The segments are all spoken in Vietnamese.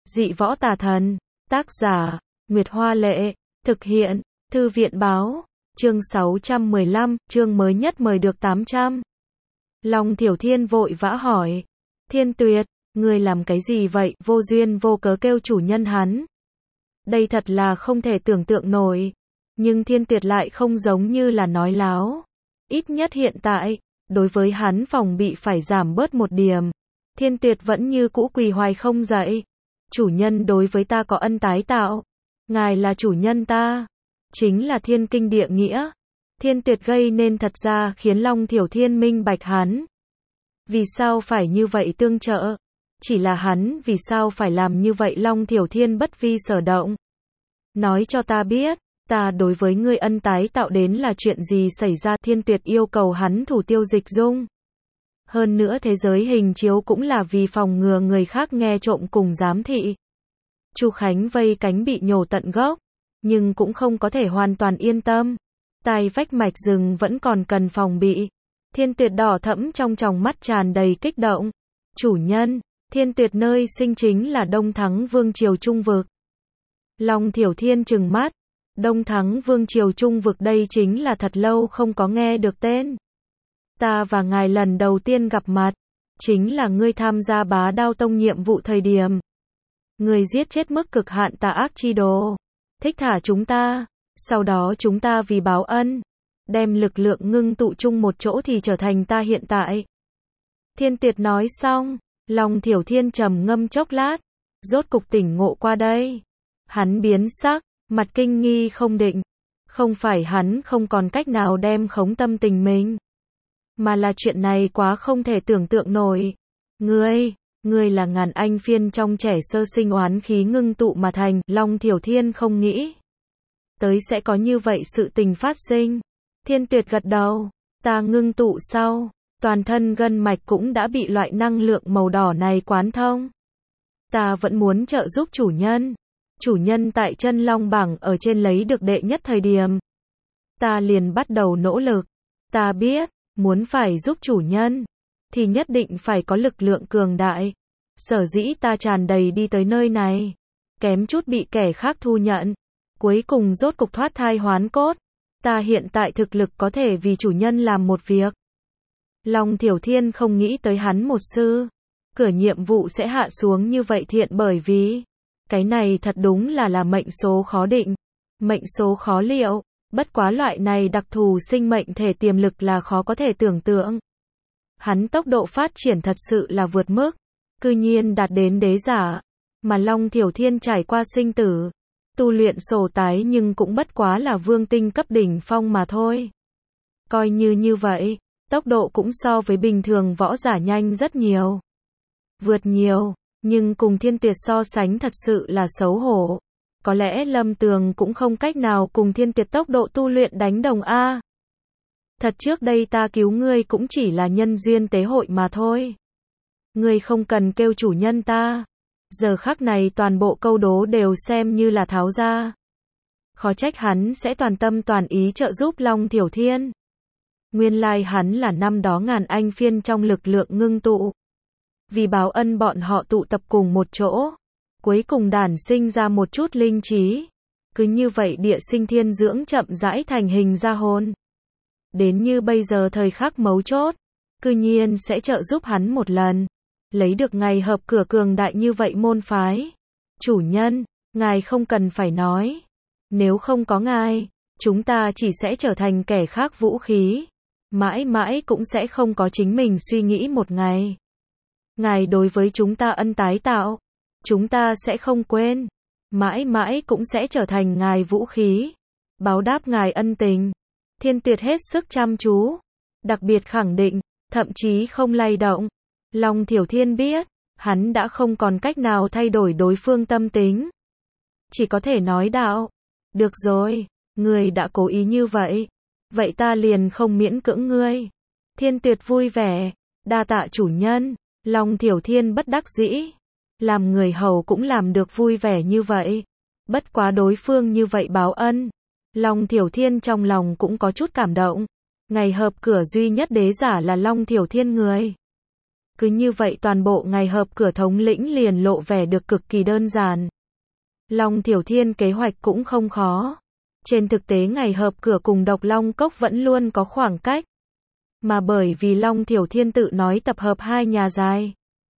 Dị võ tà thần. Tác giả, Nguyệt Hoa Lệ. Thực hiện, Thư viện Báo. Chương 615, chương mới nhất mời được 800. Long Thiểu Thiên vội vã hỏi. Thiên Tuyệt, ngươi làm cái gì vậy, vô duyên vô cớ kêu chủ nhân hắn. Đây thật là không thể tưởng tượng nổi. Nhưng Thiên Tuyệt lại không giống như là nói láo. Ít nhất hiện tại, đối với hắn phòng bị phải giảm bớt một điểm. Thiên Tuyệt vẫn như cũ quỳ hoài không dậy. Chủ nhân đối với ta có ân tái tạo. Ngài là chủ nhân ta. Chính là thiên kinh địa nghĩa. Thiên Tuyệt gây nên thật ra khiến Long Thiểu Thiên minh bạch hắn. Vì sao phải như vậy tương trợ? Chỉ là hắn vì sao phải làm như vậy? Long Thiểu Thiên bất vi sở động. Nói cho ta biết, ta đối với ngươi ân tái tạo đến là chuyện gì xảy ra? Thiên Tuyệt yêu cầu hắn thủ tiêu dịch dung. Hơn nữa thế giới hình chiếu cũng là vì phòng ngừa người khác nghe trộm cùng giám thị. Chu Khánh vây cánh bị nhổ tận gốc, nhưng cũng không có thể hoàn toàn yên tâm. Tai vách mạch rừng vẫn còn cần phòng bị. Thiên Tuyệt đỏ thẫm trong tròng mắt tràn đầy kích động. Chủ nhân, Thiên Tuyệt nơi sinh chính là Đông Thắng Vương Triều Trung Vực. Long Thiểu Thiên trừng mắt. Đông Thắng Vương Triều Trung Vực, đây chính là thật lâu không có nghe được tên. Ta và ngài lần đầu tiên gặp mặt, chính là ngươi tham gia Bá Đao Tông nhiệm vụ thời điểm. Ngươi giết chết mức cực hạn tà ác chi đồ. Thích thả chúng ta. Sau đó chúng ta vì báo ân, đem lực lượng ngưng tụ chung một chỗ thì trở thành ta hiện tại. Thiên Tuyệt nói xong, Long Thiểu Thiên trầm ngâm chốc lát, rốt cục tỉnh ngộ qua đây. Hắn biến sắc, mặt kinh nghi không định. Không phải hắn không còn cách nào đem khống tâm tình mình, mà là chuyện này quá không thể tưởng tượng nổi. Ngươi là ngàn anh phiên trong trẻ sơ sinh oán khí ngưng tụ mà thành. Long Thiểu Thiên không nghĩ tới sẽ có như vậy sự tình phát sinh. Thiên Tuyệt gật đầu. Ta ngưng tụ sau, toàn thân gân mạch cũng đã bị loại năng lượng màu đỏ này quán thông. Ta vẫn muốn trợ giúp chủ nhân. Chủ nhân tại chân long bảng ở trên lấy được đệ nhất thời điểm, ta liền bắt đầu nỗ lực. Ta biết, muốn phải giúp chủ nhân, thì nhất định phải có lực lượng cường đại. Sở dĩ ta tràn đầy đi tới nơi này, kém chút bị kẻ khác thu nhận. Cuối cùng rốt cục thoát thai hoán cốt. Ta hiện tại thực lực có thể vì chủ nhân làm một việc. Long Thiểu Thiên không nghĩ tới hắn một sư cửa nhiệm vụ sẽ hạ xuống như vậy. Thiện, bởi vì cái này thật đúng là mệnh số khó định, mệnh số khó liệu. Bất quá loại này đặc thù sinh mệnh thể tiềm lực là khó có thể tưởng tượng. Hắn tốc độ phát triển thật sự là vượt mức, cư nhiên đạt đến đế giả. Mà Long Thiểu Thiên trải qua sinh tử, tu luyện sổ tái nhưng cũng bất quá là vương tinh cấp đỉnh phong mà thôi. Coi như vậy, tốc độ cũng so với bình thường võ giả nhanh rất nhiều. Vượt nhiều, nhưng cùng Thiên Tuyệt so sánh thật sự là xấu hổ. Có lẽ Lâm Tường cũng không cách nào cùng Thiên Tuyệt tốc độ tu luyện đánh đồng a. Thật trước đây ta cứu ngươi cũng chỉ là nhân duyên tế hội mà thôi. Ngươi không cần kêu chủ nhân ta. Giờ khắc này toàn bộ câu đố đều xem như là tháo ra. Khó trách hắn sẽ toàn tâm toàn ý trợ giúp Long Thiểu Thiên. Nguyên lai hắn là năm đó ngàn anh phiên trong lực lượng ngưng tụ. Vì báo ân bọn họ tụ tập cùng một chỗ. Cuối cùng đản sinh ra một chút linh trí. Cứ như vậy địa sinh thiên dưỡng chậm rãi thành hình ra hồn. Đến như bây giờ thời khắc mấu chốt, cư nhiên sẽ trợ giúp hắn một lần. Lấy được ngày hợp cửa cường đại như vậy môn phái. Chủ nhân, ngài không cần phải nói. Nếu không có ngài, chúng ta chỉ sẽ trở thành kẻ khác vũ khí. Mãi mãi cũng sẽ không có chính mình suy nghĩ một ngày. Ngài đối với chúng ta ân tái tạo, chúng ta sẽ không quên. Mãi mãi cũng sẽ trở thành ngài vũ khí, báo đáp ngài ân tình. Thiên Tuyệt hết sức chăm chú, đặc biệt khẳng định, thậm chí không lay động. Long Thiểu Thiên biết, hắn đã không còn cách nào thay đổi đối phương tâm tính. Chỉ có thể nói đạo, được rồi, ngươi đã cố ý như vậy. Vậy ta liền không miễn cưỡng ngươi. Thiên Tuyệt vui vẻ, đa tạ chủ nhân. Long Thiểu Thiên bất đắc dĩ. Làm người hầu cũng làm được vui vẻ như vậy. Bất quá đối phương như vậy báo ân. Long Thiểu Thiên trong lòng cũng có chút cảm động. Ngày hợp cửa duy nhất đế giả là Long Thiểu Thiên người. Cứ như vậy toàn bộ ngày hợp cửa thống lĩnh liền lộ vẻ được cực kỳ đơn giản. Long Tiểu Thiên kế hoạch cũng không khó. Trên thực tế ngày hợp cửa cùng Độc Long Cốc vẫn luôn có khoảng cách. Mà bởi vì Long Tiểu Thiên tự nói tập hợp hai nhà dài.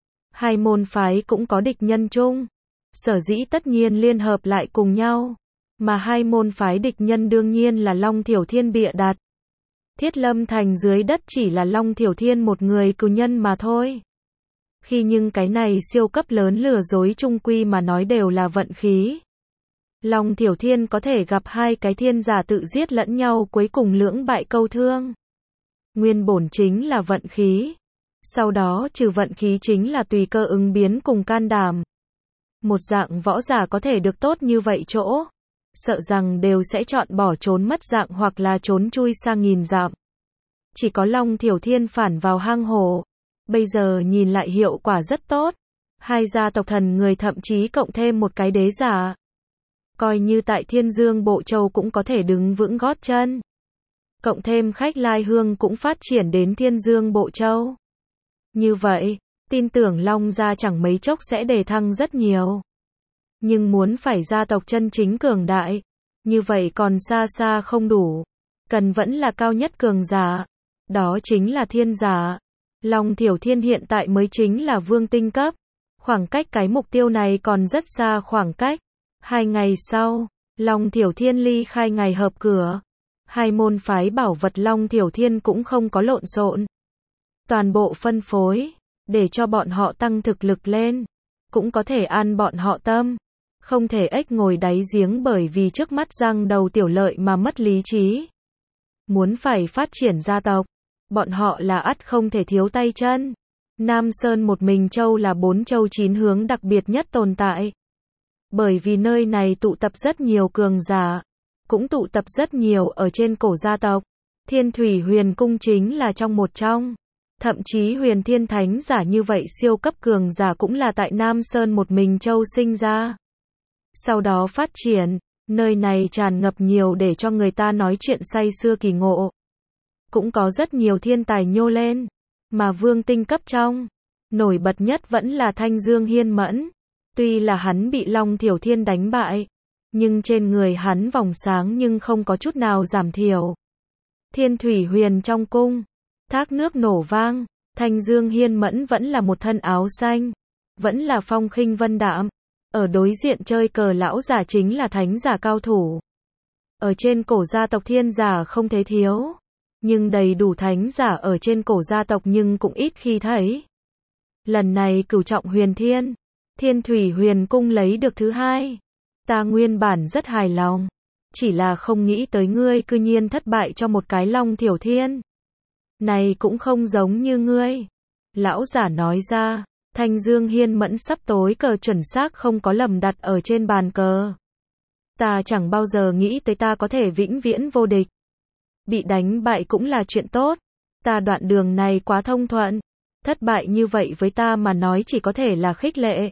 Hai môn phái cũng có địch nhân chung. Sở dĩ tất nhiên liên hợp lại cùng nhau. Mà hai môn phái địch nhân đương nhiên là Long Tiểu Thiên bịa đặt. Thiết Lâm Thành dưới đất chỉ là Long Tiểu Thiên một người cừu nhân mà thôi. Khi nhưng cái này siêu cấp lớn lừa dối chung quy mà nói đều là vận khí. Long Tiểu Thiên có thể gặp hai cái thiên giả tự giết lẫn nhau cuối cùng lưỡng bại câu thương. Nguyên bổn chính là vận khí. Sau đó trừ vận khí chính là tùy cơ ứng biến cùng can đảm. Một dạng võ giả có thể được tốt như vậy chỗ. Sợ rằng đều sẽ chọn bỏ trốn mất dạng hoặc là trốn chui sang nghìn dặm. Chỉ có Long Tiểu Thiên phản vào hang hổ. Bây giờ nhìn lại hiệu quả rất tốt. Hai gia tộc thần người thậm chí cộng thêm một cái đế giả. Coi như tại Thiên Dương Bộ Châu cũng có thể đứng vững gót chân. Cộng thêm khách lai hương cũng phát triển đến Thiên Dương Bộ Châu. Như vậy, tin tưởng Long gia chẳng mấy chốc sẽ đề thăng rất nhiều. Nhưng muốn phải gia tộc chân chính cường đại, như vậy còn xa xa không đủ. Cần vẫn là cao nhất cường giả. Đó chính là thiên giả. Long Tiểu Thiên hiện tại mới chính là vương tinh cấp. Khoảng cách cái mục tiêu này còn rất xa khoảng cách. 2 ngày sau, Long Tiểu Thiên ly khai ngày hợp cửa. Hai môn phái bảo vật Long Tiểu Thiên cũng không có lộn xộn. Toàn bộ phân phối, để cho bọn họ tăng thực lực lên. Cũng có thể ăn bọn họ tâm. Không thể ếch ngồi đáy giếng bởi vì trước mắt răng đầu tiểu lợi mà mất lý trí. Muốn phải phát triển gia tộc, bọn họ là ắt không thể thiếu tay chân. Nam Sơn một mình châu là 4 châu 9 hướng đặc biệt nhất tồn tại. Bởi vì nơi này tụ tập rất nhiều cường giả, cũng tụ tập rất nhiều ở trên cổ gia tộc. Thiên Thủy Huyền Cung chính là trong một trong. Thậm chí Huyền Thiên Thánh giả như vậy siêu cấp cường giả cũng là tại Nam Sơn một mình châu sinh ra. Sau đó phát triển, nơi này tràn ngập nhiều để cho người ta nói chuyện say xưa kỳ ngộ. Cũng có rất nhiều thiên tài nhô lên, mà vương tinh cấp trong, nổi bật nhất vẫn là Thanh Dương Hiên Mẫn. Tuy là hắn bị Long Tiểu Thiên đánh bại, nhưng trên người hắn vòng sáng nhưng không có chút nào giảm thiểu. Thiên Thủy Huyền trong cung, thác nước nổ vang, Thanh Dương Hiên Mẫn vẫn là một thân áo xanh, vẫn là phong khinh vân đạm. Ở đối diện chơi cờ lão giả chính là thánh giả cao thủ. Ở trên cổ gia tộc thiên giả không thể thiếu, nhưng đầy đủ thánh giả ở trên cổ gia tộc nhưng cũng ít khi thấy. Lần này cửu trọng huyền thiên, Thiên Thủy Huyền Cung lấy được thứ 2. Ta nguyên bản rất hài lòng, chỉ là không nghĩ tới ngươi cư nhiên thất bại cho một cái Long Tiểu Thiên. Này cũng không giống như ngươi. Lão giả nói ra. Thanh Dương Hiên Mẫn sắp tối cờ chuẩn xác không có lầm đặt ở trên bàn cờ. Ta chẳng bao giờ nghĩ tới ta có thể vĩnh viễn vô địch. Bị đánh bại cũng là chuyện tốt. Ta đoạn đường này quá thông thuận. Thất bại như vậy với ta mà nói chỉ có thể là khích lệ.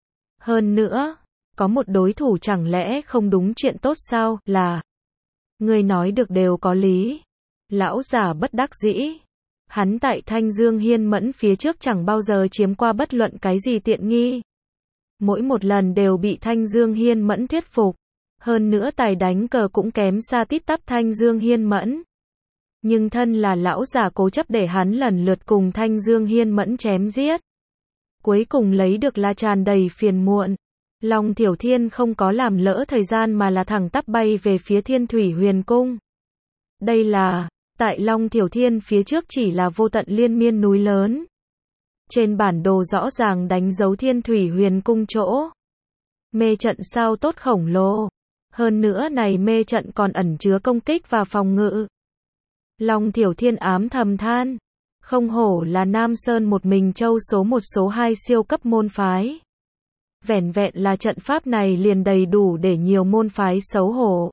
Hơn nữa, có một đối thủ chẳng lẽ không đúng chuyện tốt sao, là. Người nói được đều có lý. Lão giả bất đắc dĩ. Hắn tại Thanh Dương Hiên Mẫn phía trước chẳng bao giờ chiếm qua bất luận cái gì tiện nghi. Mỗi một lần đều bị Thanh Dương Hiên Mẫn thuyết phục. Hơn nữa tài đánh cờ cũng kém xa tít tắp Thanh Dương Hiên Mẫn. Nhưng thân là lão giả cố chấp để hắn lần lượt cùng Thanh Dương Hiên Mẫn chém giết. Cuối cùng lấy được là tràn đầy phiền muộn. Long Tiểu Thiên không có làm lỡ thời gian mà là thẳng tắp bay về phía Thiên Thủy Huyền Cung. Đây là, tại Long Tiểu Thiên phía trước chỉ là vô tận liên miên núi lớn. Trên bản đồ rõ ràng đánh dấu Thiên Thủy Huyền Cung chỗ. Mê trận sao tốt khổng lồ. Hơn nữa này mê trận còn ẩn chứa công kích và phòng ngự. Long Tiểu Thiên ám thầm than. Không hổ là Nam Sơn một mình châu số 1 số 2 siêu cấp môn phái. Vẻn vẹn là trận pháp này liền đầy đủ để nhiều môn phái xấu hổ.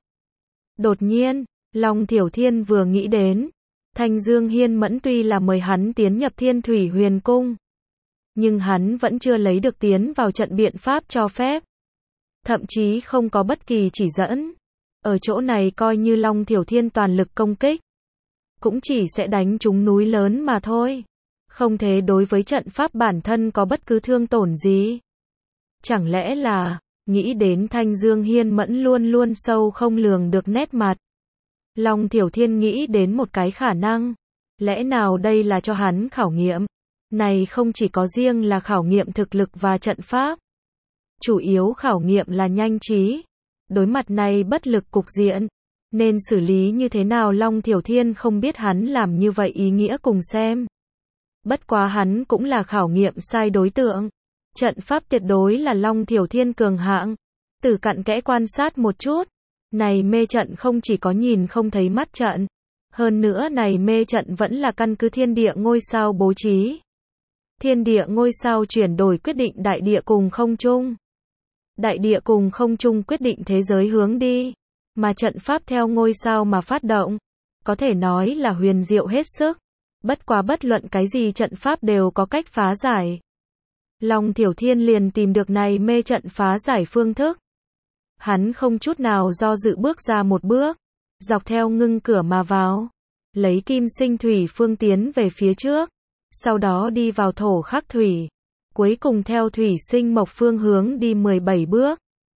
Đột nhiên, Long Tiểu Thiên vừa nghĩ đến. Thanh Dương Hiên Mẫn tuy là mời hắn tiến nhập Thiên Thủy Huyền Cung. Nhưng hắn vẫn chưa lấy được tiến vào trận biện pháp cho phép. Thậm chí không có bất kỳ chỉ dẫn. Ở chỗ này coi như Long Tiểu Thiên toàn lực công kích. Cũng chỉ sẽ đánh trúng núi lớn mà thôi. Không thế đối với trận pháp bản thân có bất cứ thương tổn gì. Chẳng lẽ là, nghĩ đến Thanh Dương Hiên Mẫn luôn luôn sâu không lường được nét mặt. Long Thiểu Thiên nghĩ đến một cái khả năng. Lẽ nào đây là cho hắn khảo nghiệm? Này không chỉ có riêng là khảo nghiệm thực lực và trận pháp. Chủ yếu khảo nghiệm là nhanh trí. Đối mặt này bất lực cục diện. Nên xử lý như thế nào Long Thiểu Thiên không biết hắn làm như vậy ý nghĩa cùng xem. Bất quá hắn cũng là khảo nghiệm sai đối tượng. Trận pháp tuyệt đối là Long Thiểu Thiên cường hạng. Từ cặn kẽ quan sát một chút. Này mê trận không chỉ có nhìn không thấy mắt trận. Hơn nữa này mê trận vẫn là căn cứ thiên địa ngôi sao bố trí. Thiên địa ngôi sao chuyển đổi quyết định đại địa cùng không trung. Đại địa cùng không trung quyết định thế giới hướng đi. Mà trận pháp theo ngôi sao mà phát động. Có thể nói là huyền diệu hết sức. Bất quá bất luận cái gì trận pháp đều có cách phá giải. Long Thiểu Thiên liền tìm được này mê trận phá giải phương thức. Hắn không chút nào do dự bước ra một bước. Dọc theo ngưng cửa mà vào. Lấy kim sinh thủy phương tiến về phía trước. Sau đó đi vào thổ khắc thủy. Cuối cùng theo thủy sinh mộc phương hướng đi 17 bước.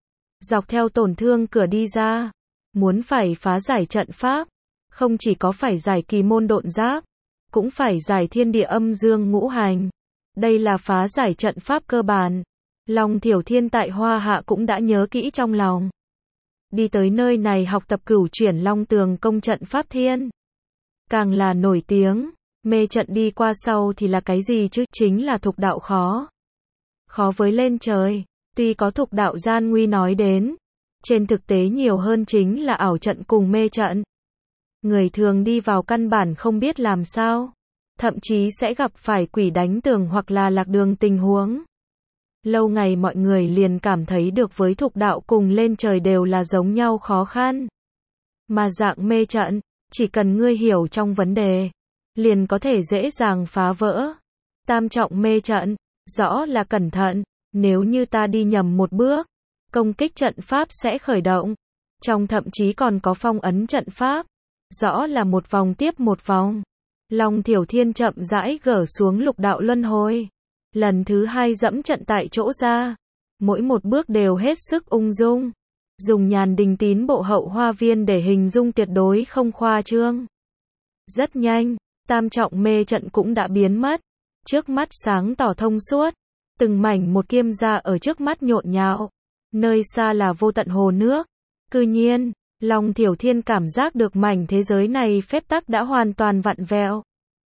Dọc theo tổn thương cửa đi ra. Muốn phải phá giải trận pháp. Không chỉ có phải giải kỳ môn độn giáp. Cũng phải giải thiên địa âm dương ngũ hành. Đây là phá giải trận pháp cơ bản. Long Thiểu Thiên tại Hoa Hạ cũng đã nhớ kỹ trong lòng. Đi tới nơi này học tập cửu chuyển Long Tường công trận pháp thiên. Càng là nổi tiếng, mê trận đi qua sau thì là cái gì chứ? Chính là thục đạo khó. Khó với lên trời, tuy có thục đạo gian nguy nói đến. Trên thực tế nhiều hơn chính là ảo trận cùng mê trận. Người thường đi vào căn bản không biết làm sao. Thậm chí sẽ gặp phải quỷ đánh tường hoặc là lạc đường tình huống. Lâu ngày mọi người liền cảm thấy được với thục đạo cùng lên trời đều là giống nhau khó khăn. Mà dạng mê trận, chỉ cần ngươi hiểu trong vấn đề, liền có thể dễ dàng phá vỡ. Tam trọng mê trận, rõ là cẩn thận, nếu như ta đi nhầm một bước, công kích trận pháp sẽ khởi động. Trong thậm chí còn có phong ấn trận pháp, rõ là một vòng tiếp một vòng. Long Thiểu Thiên chậm rãi gỡ xuống lục đạo luân hồi. Lần thứ 2 dẫm trận tại chỗ ra. Mỗi một bước đều hết sức ung dung. Dùng Nhàn Đình Tín Bộ Hậu Hoa Viên để hình dung tuyệt đối không khoa trương. Rất nhanh, tam trọng mê trận cũng đã biến mất. Trước mắt sáng tỏ thông suốt. Từng mảnh một kiêm ra ở trước mắt nhộn nhạo. Nơi xa là vô tận hồ nước. Cư nhiên, Long Thiểu Thiên cảm giác được mảnh thế giới này phép tắc đã hoàn toàn vặn vẹo.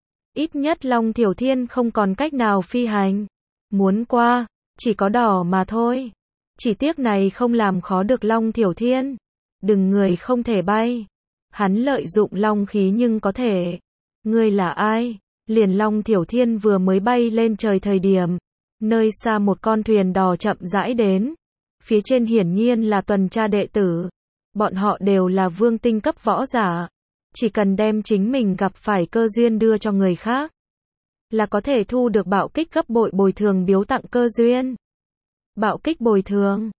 Ít nhất Long Thiểu Thiên không còn cách nào phi hành. Muốn qua, chỉ có đỏ mà thôi. Chỉ tiếc này không làm khó được Long Thiểu Thiên. Đừng người không thể bay. Hắn lợi dụng long khí nhưng có thể. Ngươi là ai? Liền Long Thiểu Thiên vừa mới bay lên trời thời điểm. Nơi xa một con thuyền đò chậm rãi đến. Phía trên hiển nhiên là tuần tra đệ tử. Bọn họ đều là vương tinh cấp võ giả. Chỉ cần đem chính mình gặp phải cơ duyên đưa cho người khác, là có thể thu được bạo kích gấp bội bồi thường biếu tặng cơ duyên. Bạo kích bồi thường,